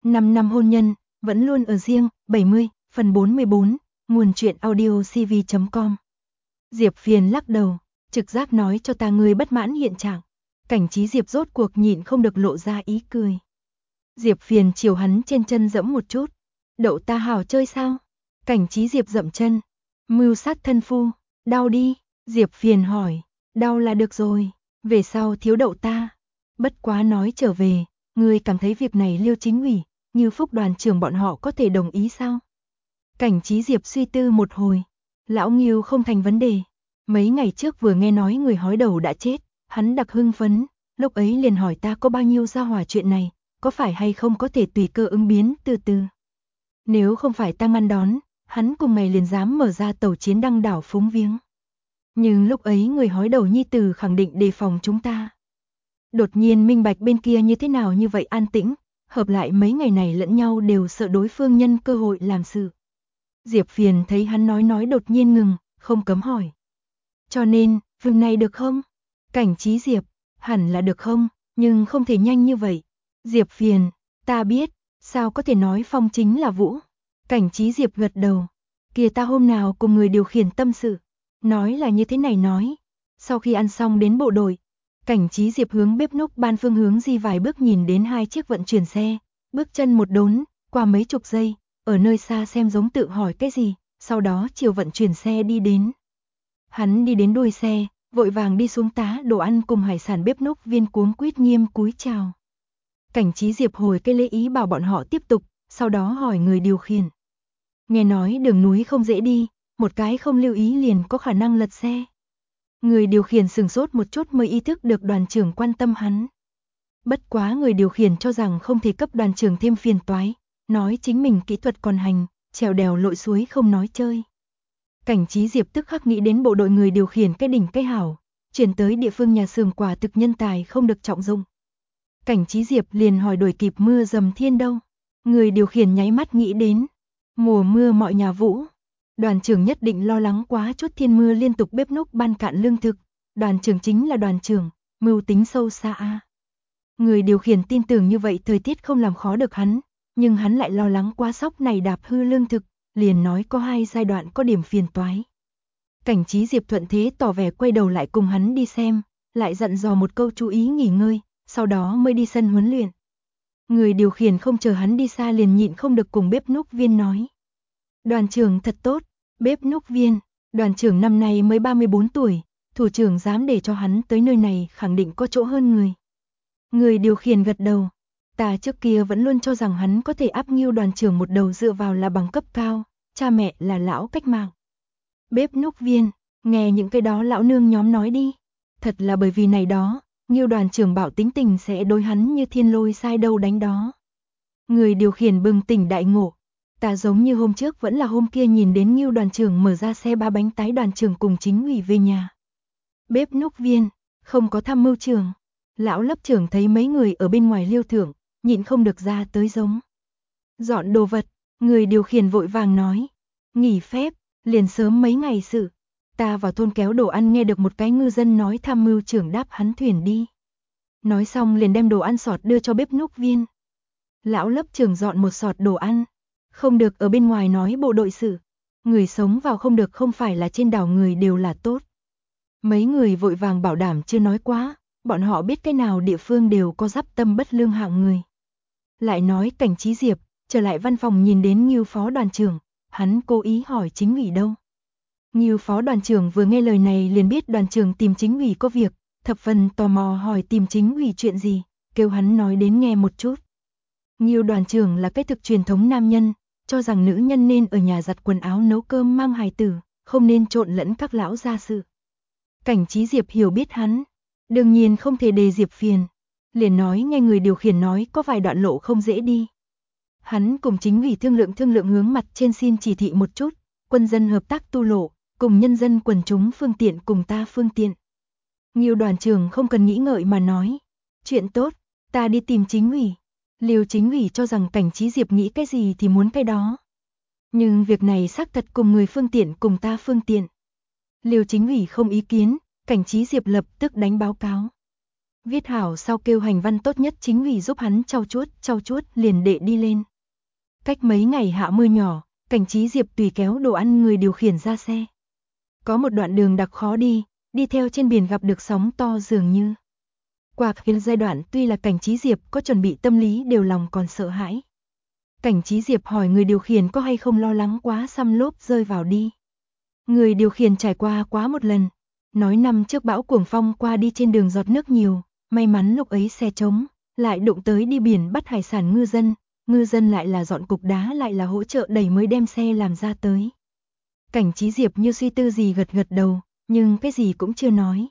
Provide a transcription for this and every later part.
5 năm hôn nhân, vẫn luôn ở riêng, 70, phần 44, nguồn truyện audio cv.com. Diệp Phiền lắc đầu, trực giác nói cho ta ngươi bất mãn hiện trạng. Cảnh Trí Diệp rốt cuộc nhịn không được lộ ra ý cười. Diệp Phiền chiều hắn trên chân dẫm một chút. Đậu ta hảo chơi sao? Cảnh Trí Diệp dậm chân. Mưu sát thân phu, đau đi. Diệp Phiền hỏi, đau là được rồi, về sau thiếu đậu ta. Bất quá nói trở về, ngươi cảm thấy việc này Liêu Chính ủy, Như Phúc đoàn trưởng bọn họ có thể đồng ý sao? Cảnh Trí Diệp suy tư một hồi. Lão Ngưu không thành vấn đề. Mấy ngày trước vừa nghe nói người hói đầu đã chết, hắn đặc hưng phấn, lúc ấy liền hỏi ta có bao nhiêu gia hỏa chuyện này, có phải hay không có thể tùy cơ ứng biến từ từ. Nếu không phải ta ngăn đón, hắn cùng ngày liền dám mở ra tàu chiến đăng đảo phúng viếng. Nhưng lúc ấy người hói đầu nhi tử khẳng định đề phòng chúng ta. Đột nhiên minh bạch bên kia như thế nào như vậy an tĩnh, hợp lại mấy ngày này lẫn nhau đều sợ đối phương nhân cơ hội làm sự. Diệp Phiền thấy hắn nói đột nhiên ngừng, không cấm hỏi. Cho nên, việc này được không? Cảnh Trí Diệp, hẳn là được không, nhưng không thể nhanh như vậy. Diệp Phiền, ta biết, sao có thể nói Phong chính là Vũ? Cảnh Trí Diệp gật đầu. Kìa ta hôm nào cùng người điều khiển tâm sự. Nói là như thế này nói. Sau khi ăn xong đến bộ đội, Cảnh Trí Diệp hướng bếp núc ban phương hướng di vài bước nhìn đến hai chiếc vận chuyển xe. Bước chân một đốn, qua mấy chục giây, ở nơi xa xem giống tự hỏi cái gì, sau đó chiều vận chuyển xe đi đến. Hắn đi đến đuôi xe, vội vàng đi xuống tá đồ ăn cùng hải sản bếp núc viên cuống quýt nghiêm cúi chào. Cảnh Trí Diệp hồi cái lễ ý bảo bọn họ tiếp tục, sau đó hỏi người điều khiển. Nghe nói đường núi không dễ đi, một cái không lưu ý liền có khả năng lật xe. Người điều khiển sừng sốt một chút mới ý thức được đoàn trưởng quan tâm hắn. Bất quá người điều khiển cho rằng không thể cấp đoàn trưởng thêm phiền toái, nói chính mình kỹ thuật còn hành, trèo đèo lội suối không nói chơi. Cảnh Trí Diệp tức khắc nghĩ đến bộ đội người điều khiển cái đỉnh cái hảo, chuyển tới địa phương nhà xưởng quả thực nhân tài không được trọng dụng. Cảnh Trí Diệp liền hỏi đuổi kịp mưa dầm thiên đâu. Người điều khiển nháy mắt nghĩ đến, mùa mưa mọi nhà vũ. Đoàn trưởng nhất định lo lắng quá chút thiên mưa liên tục bếp núc ban cạn lương thực. Đoàn trưởng chính là đoàn trưởng, mưu tính sâu xa a. Người điều khiển tin tưởng như vậy thời tiết không làm khó được hắn, nhưng hắn lại lo lắng quá sóc này đạp hư lương thực, liền nói có hai giai đoạn có điểm phiền toái. Cảnh Trí Diệp thuận thế tỏ vẻ quay đầu lại cùng hắn đi xem, lại dặn dò một câu chú ý nghỉ ngơi, sau đó mới đi sân huấn luyện. Người điều khiển không chờ hắn đi xa liền nhịn không được cùng bếp núc viên nói. Đoàn trưởng thật tốt, bếp núc viên, đoàn trưởng năm nay mới 34 tuổi, thủ trưởng dám để cho hắn tới nơi này khẳng định có chỗ hơn người. Người điều khiển gật đầu, ta trước kia vẫn luôn cho rằng hắn có thể áp Ngưu đoàn trưởng một đầu dựa vào là bằng cấp cao, cha mẹ là lão cách mạng. Bếp núc viên, nghe những cái đó lão nương nhóm nói đi, thật là bởi vì này đó, Ngưu đoàn trưởng bảo tính tình sẽ đối hắn như thiên lôi sai đâu đánh đó. Người điều khiển bừng tỉnh đại ngộ, ta giống như hôm trước vẫn là hôm kia nhìn đến Ngưu đoàn trưởng mở ra xe ba bánh tái đoàn trưởng cùng chính ủy về nhà. Bếp núc viên, không có tham mưu trưởng. Lão lớp trưởng thấy mấy người ở bên ngoài liêu thưởng, nhịn không được ra tới giống. Dọn đồ vật, người điều khiển vội vàng nói. Nghỉ phép, liền sớm mấy ngày sự. Ta vào thôn kéo đồ ăn nghe được một cái ngư dân nói tham mưu trưởng đáp hắn thuyền đi. Nói xong liền đem đồ ăn sọt đưa cho bếp núc viên. Lão lớp trưởng dọn một sọt đồ ăn. Không được ở bên ngoài nói bộ đội sự. Người sống vào không được không phải là trên đảo người đều là tốt. Mấy người vội vàng bảo đảm chưa nói quá. Bọn họ biết cái nào địa phương đều có giáp tâm bất lương hạng người. Lại nói Cảnh Trí Diệp, trở lại văn phòng nhìn đến Ngưu phó đoàn trưởng, hắn cố ý hỏi chính ủy đâu. Ngưu phó đoàn trưởng vừa nghe lời này liền biết đoàn trưởng tìm chính ủy có việc, thập phần tò mò hỏi tìm chính ủy chuyện gì, kêu hắn nói đến nghe một chút. Ngưu đoàn trưởng là cái thực truyền thống nam nhân, cho rằng nữ nhân nên ở nhà giặt quần áo nấu cơm mang hài tử, không nên trộn lẫn các lão gia sự. Cảnh Trí Diệp hiểu biết hắn. Đương nhiên không thể đề Diệp phiền, liền nói nghe người điều khiển nói có vài đoạn lộ không dễ đi. Hắn cùng chính ủy thương lượng hướng mặt trên xin chỉ thị một chút, quân dân hợp tác tu lộ, cùng nhân dân quần chúng phương tiện cùng ta phương tiện. Ngưu đoàn trưởng không cần nghĩ ngợi mà nói, chuyện tốt, ta đi tìm chính ủy. Liêu chính ủy cho rằng Cảnh Trí Diệp nghĩ cái gì thì muốn cái đó. Nhưng việc này xác thật cùng người phương tiện cùng ta phương tiện. Liêu chính ủy không ý kiến. Cảnh Trí Diệp lập tức đánh báo cáo. Viết hảo sau kêu hành văn tốt nhất chính vì giúp hắn trau chuốt liền đệ đi lên. Cách mấy ngày hạ mưa nhỏ, Cảnh Trí Diệp tùy kéo đồ ăn người điều khiển ra xe. Có một đoạn đường đặc khó đi theo trên biển gặp được sóng to dường như. Qua cái giai đoạn tuy là Cảnh Trí Diệp có chuẩn bị tâm lý đều lòng còn sợ hãi. Cảnh Trí Diệp hỏi người điều khiển có hay không lo lắng quá xăm lốp rơi vào đi. Người điều khiển trải qua quá một lần, nói năm trước bão cuồng phong qua đi trên đường giọt nước nhiều, may mắn lúc ấy xe trống, lại đụng tới đi biển bắt hải sản ngư dân lại là dọn cục đá lại là hỗ trợ đẩy mới đem xe làm ra tới. Cảnh Trí Diệp như suy tư gì gật đầu, nhưng cái gì cũng chưa nói.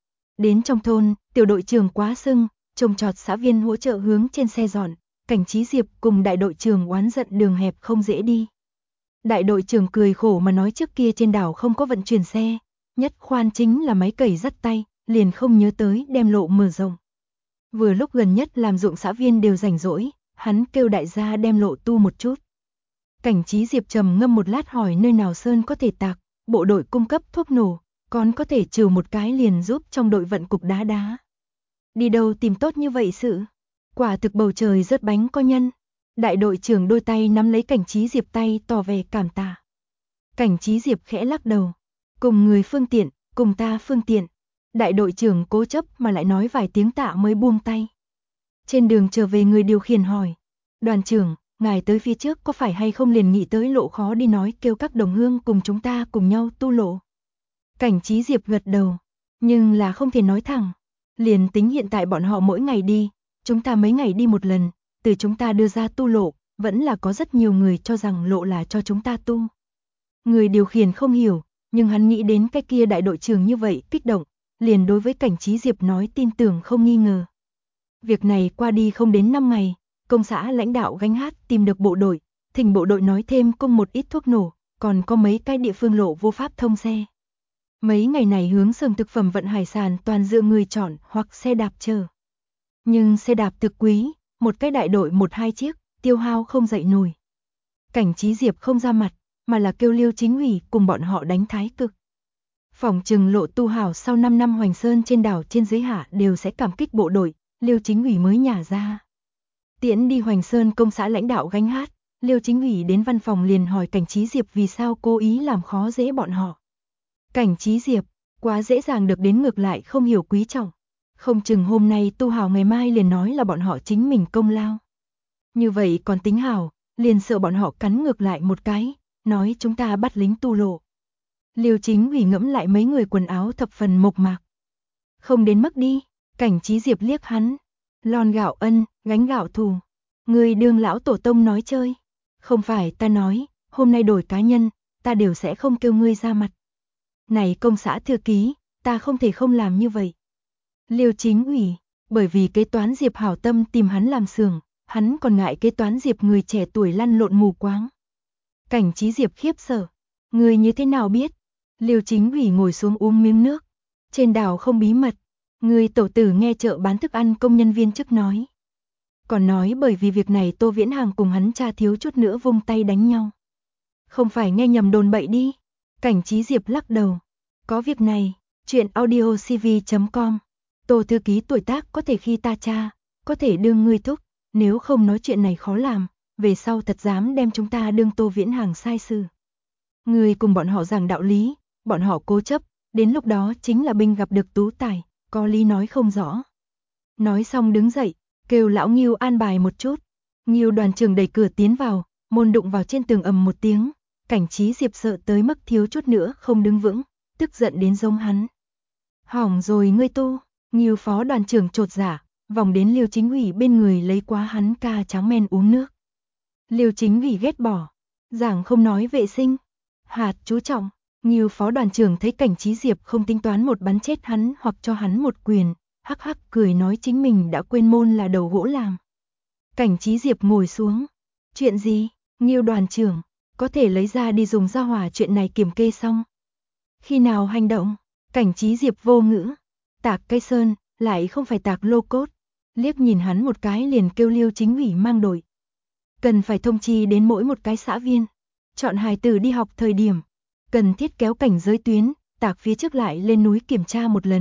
Đến trong thôn, tiểu đội trưởng quá sưng, trông trọt xã viên hỗ trợ hướng trên xe dọn, Cảnh Trí Diệp cùng đại đội trưởng oán giận đường hẹp không dễ đi. Đại đội trưởng cười khổ mà nói trước kia trên đảo không có vận chuyển xe, nhất khoan chính là máy cày dắt tay, liền không nhớ tới đem lộ mở rộng. Vừa lúc gần nhất làm ruộng xã viên đều rảnh rỗi, hắn kêu đại gia đem lộ tu một chút. Cảnh Trí Diệp trầm ngâm một lát hỏi nơi nào sơn có thể tạc, bộ đội cung cấp thuốc nổ, còn có thể trừ một cái liền giúp trong đội vận cục đá. Đi đâu tìm tốt như vậy sự? Quả thực bầu trời rớt bánh có nhân. Đại đội trưởng đôi tay nắm lấy Cảnh Trí Diệp tay tỏ vẻ cảm tạ. Cảnh Trí Diệp khẽ lắc đầu. Cùng người phương tiện, cùng ta phương tiện. Đại đội trưởng cố chấp mà lại nói vài tiếng tạ mới buông tay. Trên đường trở về người điều khiển hỏi. Đoàn trưởng, ngài tới phía trước có phải hay không liền nghĩ tới lộ khó đi nói kêu các đồng hương cùng chúng ta cùng nhau tu lộ. Cảnh Trí Diệp gật đầu. Nhưng là không thể nói thẳng. Liền tính hiện tại bọn họ mỗi ngày đi, chúng ta mấy ngày đi một lần, từ chúng ta đưa ra tu lộ, vẫn là có rất nhiều người cho rằng lộ là cho chúng ta tu. Người điều khiển không hiểu, nhưng hắn nghĩ đến cái kia đại đội trưởng như vậy kích động, liền đối với Cảnh Trí Diệp nói tin tưởng không nghi ngờ. Việc này qua đi không đến 5 ngày, công xã lãnh đạo gánh hát tìm được bộ đội, thỉnh bộ đội nói thêm cung một ít thuốc nổ, còn có mấy cái địa phương lộ vô pháp thông xe. Mấy ngày này hướng xưởng thực phẩm vận hải sản toàn dựa người chọn hoặc xe đạp chờ. Nhưng xe đạp thực quý, một cái đại đội 1-2 chiếc, tiêu hao không dậy nổi. Cảnh Trí Diệp không ra mặt, mà là kêu Liêu Chính ủy cùng bọn họ đánh thái cực. Phỏng chừng lộ tu hảo sau 5 năm Hoành Sơn trên đảo trên dưới hạ đều sẽ cảm kích bộ đội, Liêu Chính ủy mới nhả ra. Tiễn đi Hoành Sơn công xã lãnh đạo gánh hát, Liêu Chính ủy đến văn phòng liền hỏi Cảnh Trí Diệp vì sao cố ý làm khó dễ bọn họ. Cảnh Trí Diệp, quá dễ dàng được đến ngược lại không hiểu quý trọng. Không chừng hôm nay tu hảo ngày mai liền nói là bọn họ chính mình công lao. Như vậy còn tính hảo, liền sợ bọn họ cắn ngược lại một cái, nói chúng ta bắt lính tu lộ. Liêu Chính ủy ngẫm lại mấy người quần áo thập phần mộc mạc. Không đến mức đi, Cảnh Trí Diệp liếc hắn. Lon gạo ân, gánh gạo thù. Người đương lão tổ tông nói chơi. Không phải ta nói, hôm nay đổi cá nhân, ta đều sẽ không kêu ngươi ra mặt. Này công xã thư ký, ta không thể không làm như vậy. Liêu Chính ủy, bởi vì kế toán Diệp hảo tâm tìm hắn làm xưởng, hắn còn ngại kế toán Diệp người trẻ tuổi lăn lộn mù quáng. Cảnh Trí Diệp khiếp sợ, người như thế nào biết? Liêu Chính ủy ngồi xuống uống miếng nước. Trên đảo không bí mật, người tổ tử nghe chợ bán thức ăn công nhân viên chức nói. Còn nói bởi vì việc này Tô Viễn Hàng cùng hắn cha thiếu chút nữa vung tay đánh nhau. Không phải nghe nhầm đồn bậy đi. Cảnh Trí Diệp lắc đầu. Có việc này, chuyện audiocv.com. Tô thư ký tuổi tác có thể khi ta cha, có thể đương ngươi thúc, nếu không nói chuyện này khó làm, về sau thật dám đem chúng ta đương Tô Viễn Hàng sai sự. Ngươi cùng bọn họ giảng đạo lý, bọn họ cố chấp, đến lúc đó chính là binh gặp được tú tài, có lý nói không rõ. Nói xong đứng dậy, kêu lão Nghiêu an bài một chút. Nghiêu đoàn trưởng đẩy cửa tiến vào, môn đụng vào trên tường ầm một tiếng. Cảnh Trí Diệp sợ tới mức thiếu chút nữa không đứng vững, tức giận đến giống hắn. Hỏng rồi ngươi tu, Nghiêu phó đoàn trưởng trột dạ, vòng đến Liêu Chính ủy bên người lấy quá hắn ca trắng men uống nước. Liêu Chính ủy ghét bỏ, giảng không nói vệ sinh. Hạt chú trọng, Nghiêu phó đoàn trưởng thấy Cảnh Trí Diệp không tính toán một bắn chết hắn hoặc cho hắn một quyền, hắc hắc cười nói chính mình đã quên môn là đầu gỗ làm. Cảnh Trí Diệp ngồi xuống. Chuyện gì? Nghiêu đoàn trưởng, có thể lấy ra đi dùng ra hỏa chuyện này kiểm kê xong. Khi nào hành động? Cảnh Trí Diệp vô ngữ. Tạc cây sơn, lại không phải tạc lô cốt. Liếc nhìn hắn một cái liền kêu Liêu Chính ủy mang đội. Cần phải thông chi đến mỗi một cái xã viên. Chọn hài tử đi học thời điểm. Cần thiết kéo cảnh giới tuyến, tạc phía trước lại lên núi kiểm tra một lần.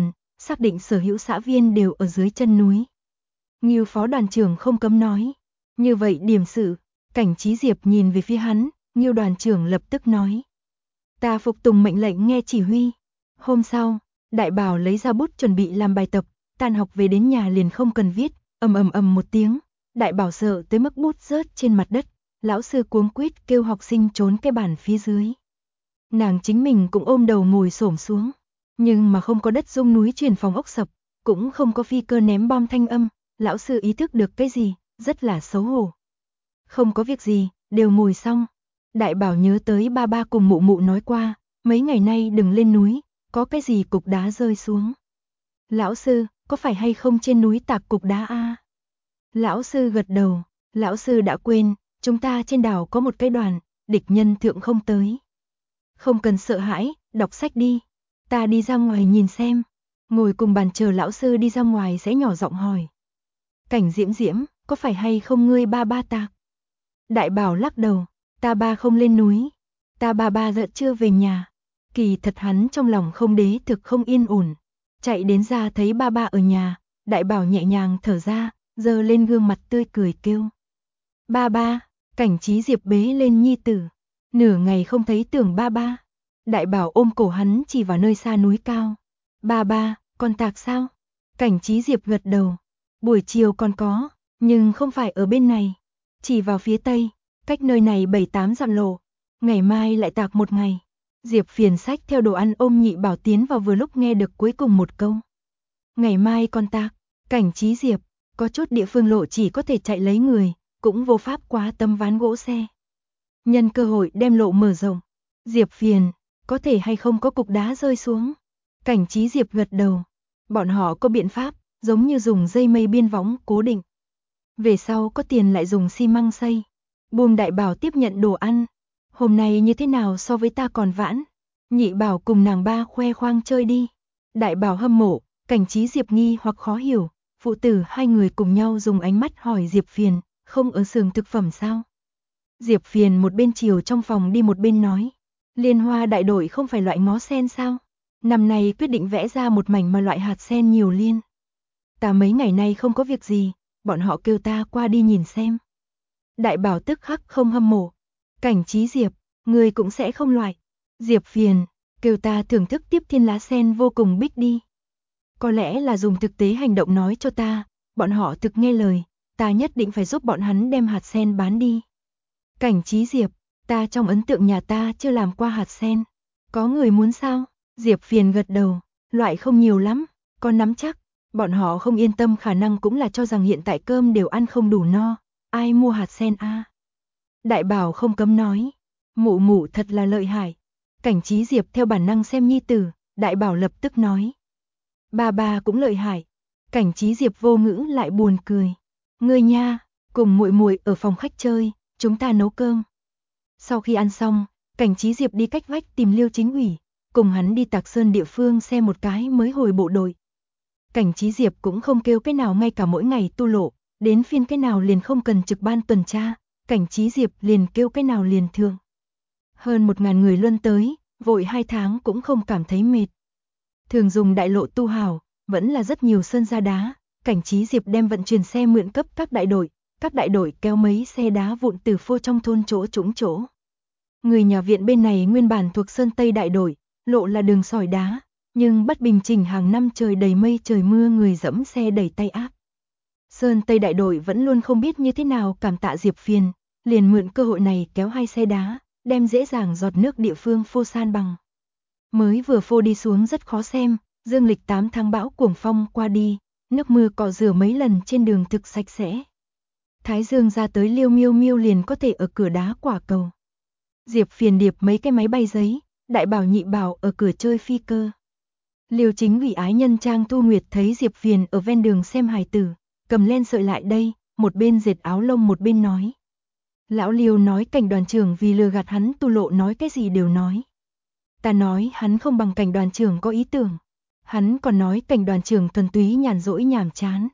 xác định sở hữu xã viên đều ở dưới chân núi. Ngưu phó đoàn trưởng không cấm nói. Như vậy điểm sự, Cảnh Chí Diệp nhìn về phía hắn, Ngưu đoàn trưởng lập tức nói. Ta phục tùng mệnh lệnh nghe chỉ huy. Hôm sau, Đại Bảo lấy ra bút chuẩn bị làm bài tập, tan học về đến nhà liền không cần viết, ầm một tiếng, Đại Bảo sợ tới mức bút rớt trên mặt đất, lão sư cuống quýt kêu học sinh trốn cái bàn phía dưới. Nàng chính mình cũng ôm đầu ngồi xổm xuống, nhưng mà không có đất rung núi chuyển phòng ốc sập, cũng không có phi cơ ném bom thanh âm, lão sư ý thức được cái gì, rất là xấu hổ. Không có việc gì, đều ngồi xong. Đại Bảo nhớ tới ba ba cùng mụ mụ nói qua, mấy ngày nay đừng lên núi, có cái gì cục đá rơi xuống. Lão sư, có phải hay không trên núi tạc cục đá a? Lão sư gật đầu, lão sư đã quên, chúng ta trên đảo có một cái đoàn, địch nhân thượng không tới. Không cần sợ hãi, đọc sách đi, ta đi ra ngoài nhìn xem. Ngồi cùng bàn chờ lão sư đi ra ngoài sẽ nhỏ giọng hỏi. Cảnh Diễm Diễm, có phải hay không ngươi ba ba tạc? Đại Bảo lắc đầu, ta ba không lên núi, ta ba vẫn chưa về nhà. Kỳ thật hắn trong lòng không đế thực không yên ổn. Chạy đến ra thấy ba ba ở nhà, Đại Bảo nhẹ nhàng thở ra, giơ lên gương mặt tươi cười kêu. Ba ba, Cảnh Chí Diệp bế lên nhi tử. Nửa ngày không thấy tưởng ba ba. Đại Bảo ôm cổ hắn chỉ vào nơi xa núi cao. Ba ba, con tạc sao? Cảnh Chí Diệp gật đầu. Buổi chiều còn có, nhưng không phải ở bên này. Chỉ vào phía tây, cách nơi này 7-8 dặm lộ. Ngày mai lại tạc một ngày. Diệp Phiền xách theo đồ ăn ôm Nhị Bảo tiến vào vừa lúc nghe được cuối cùng một câu. Ngày mai con tạc, Cảnh Chí Diệp, có chút địa phương lộ chỉ có thể chạy lấy người, cũng vô pháp quá tấm ván gỗ xe. Nhân cơ hội đem lộ mở rộng. Diệp Phiền, có thể hay không có cục đá rơi xuống. Cảnh Chí Diệp gật đầu. Bọn họ có biện pháp, giống như dùng dây mây biên võng cố định. Về sau có tiền lại dùng xi măng xây. Buông Đại Bảo tiếp nhận đồ ăn. Hôm nay như thế nào so với ta còn vãn. Nhị Bảo cùng nàng ba khoe khoang chơi đi. Đại Bảo hâm mộ, Cảnh Chí Diệp nghi hoặc khó hiểu. Phụ tử hai người cùng nhau dùng ánh mắt hỏi Diệp Phiền, không ở xưởng thực phẩm sao? Diệp Phiền một bên chiều trong phòng đi một bên nói. Liên Hoa đại đội không phải loại ngó sen sao? Năm nay quyết định vẽ ra một mảnh mà loại hạt sen nhiều liên. Ta mấy ngày nay không có việc gì, bọn họ kêu ta qua đi nhìn xem. Đại Bảo tức khắc không hâm mộ. Cảnh Chí Diệp, người cũng sẽ không loại. Diệp Phiền, kêu ta thưởng thức tiếp thiên lá sen vô cùng bích đi. Có lẽ là dùng thực tế hành động nói cho ta, bọn họ thực nghe lời, ta nhất định phải giúp bọn hắn đem hạt sen bán đi. Cảnh Chí Diệp, ta trong ấn tượng nhà ta chưa làm qua hạt sen. Có người muốn sao? Diệp Phiền gật đầu, loại không nhiều lắm, con nắm chắc. Bọn họ không yên tâm khả năng cũng là cho rằng hiện tại cơm đều ăn không đủ no, ai mua hạt sen a? Đại Bảo không cấm nói, mụ mụ thật là lợi hại. Cảnh Chí Diệp theo bản năng xem nhi tử, Đại Bảo lập tức nói. Ba ba cũng lợi hại. Cảnh Chí Diệp vô ngữ lại buồn cười. Ngươi nha, cùng muội muội ở phòng khách chơi, chúng ta nấu cơm. Sau khi ăn xong, Cảnh Chí Diệp đi cách vách tìm Liêu Chính ủy, cùng hắn đi Tạc Sơn địa phương xem một cái mới hồi bộ đội. Cảnh Chí Diệp cũng không kêu cái nào ngay cả mỗi ngày tu lộ, đến phiên cái nào liền không cần trực ban tuần tra, Cảnh Chí Diệp liền kêu cái nào liền thường. Hơn 1000 người luân tới, vội 2 tháng cũng không cảm thấy mệt. Thường dùng đại lộ tu hào, vẫn là rất nhiều sơn ra đá, Cảnh Chí Diệp đem vận chuyển xe mượn cấp các đại đội kéo mấy xe đá vụn từ phô trong thôn chỗ trũng chỗ. Người nhà viện bên này nguyên bản thuộc Sơn Tây đại đội, lộ là đường sỏi đá, nhưng bất bình chỉnh hàng năm trời đầy mây trời mưa người dẫm xe đẩy tay áp. Sơn Tây đại đội vẫn luôn không biết như thế nào cảm tạ Diệp Phiền, liền mượn cơ hội này kéo 2 xe đá, đem dễ dàng giọt nước địa phương phô san bằng. Mới vừa phô đi xuống rất khó xem, dương lịch 8 tháng bão cuồng phong qua đi, nước mưa cọ rửa mấy lần trên đường thực sạch sẽ. Thái dương ra tới liêu miêu miêu liền có thể ở cửa đá quả cầu. Diệp Phiền điệp mấy cái máy bay giấy, Đại Bảo Nhị Bảo ở cửa chơi phi cơ. Liêu Chính ủy ái nhân Trang Thu Nguyệt thấy Diệp Phiền ở ven đường xem hài tử, cầm len sợi lại đây, một bên dệt áo lông một bên nói. Lão Liêu nói Cảnh đoàn trưởng vì lừa gạt hắn tu lộ nói cái gì đều nói. Ta nói hắn không bằng Cảnh đoàn trưởng có ý tưởng. Hắn còn nói Cảnh đoàn trưởng thuần túy nhàn rỗi nhàm chán.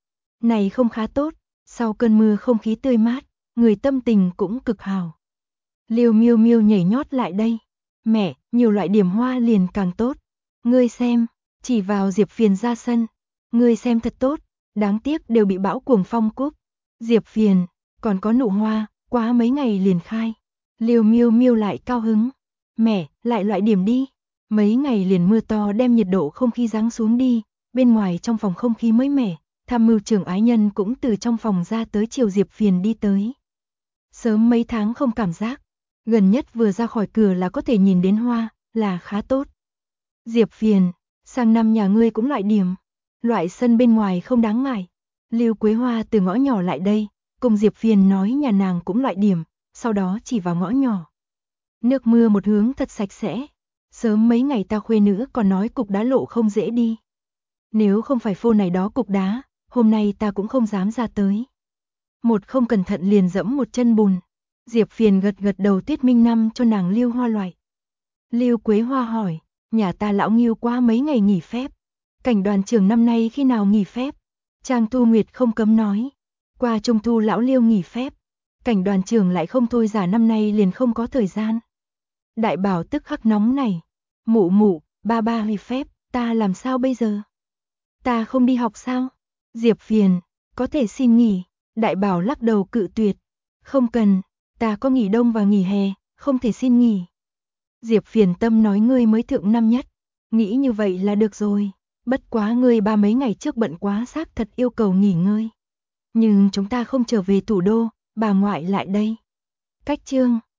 Này không khá tốt, sau cơn mưa không khí tươi mát, người tâm tình cũng cực hào. Liêu miêu miêu nhảy nhót lại đây. Mẹ, nhiều loại điểm hoa liền càng tốt. Ngươi xem, chỉ vào Diệp Phiền ra sân. Ngươi xem thật tốt, đáng tiếc đều bị bão cuồng phong cúp. Diệp Phiền, còn có nụ hoa, quá mấy ngày liền khai. Liêu Miêu Miêu lại cao hứng. Mẹ, lại loại điểm đi. Mấy ngày liền mưa to đem nhiệt độ không khí giáng xuống đi, bên ngoài trong phòng không khí mới mẻ, tham mưu trưởng ái nhân cũng từ trong phòng ra tới chiều Diệp Phiền đi tới. Sớm mấy tháng không cảm giác, gần nhất vừa ra khỏi cửa là có thể nhìn đến hoa, là khá tốt. Diệp Phiền, sang năm nhà ngươi cũng loại điểm, loại sân bên ngoài không đáng ngại. Lưu Quế Hoa từ ngõ nhỏ lại đây, cùng Diệp Phiền nói nhà nàng cũng loại điểm, sau đó chỉ vào ngõ nhỏ. Nước mưa một hướng thật sạch sẽ. Sớm mấy ngày ta khuê nữ còn nói cục đá lộ không dễ đi. Nếu không phải phô này đó cục đá, hôm nay ta cũng không dám ra tới. Một không cẩn thận liền dẫm một chân bùn. Diệp Phiền gật gật đầu Tuyết Minh Năm cho nàng Lưu Hoa loại. Lưu Quế Hoa hỏi, nhà ta lão Nghiêu qua mấy ngày nghỉ phép. Cảnh đoàn trưởng năm nay khi nào nghỉ phép? Trang Tu Nguyệt không cấm nói. Qua Trung Thu lão Liêu nghỉ phép. Cảnh đoàn trưởng lại không thôi giả năm nay liền không có thời gian. Đại Bảo tức khắc nóng này. Mụ mụ, ba ba nghỉ phép, ta làm sao bây giờ? Ta không đi học sao? Diệp Phiền, có thể xin nghỉ. Đại Bảo lắc đầu cự tuyệt. Không cần, ta có nghỉ đông và nghỉ hè, không thể xin nghỉ. Diệp Phiền tâm nói ngươi mới thượng năm nhất. Nghĩ như vậy là được rồi. Bất quá ngươi ba mấy ngày trước bận quá xác thật yêu cầu nghỉ ngơi. Nhưng chúng ta không trở về thủ đô, bà ngoại lại đây. Cách chương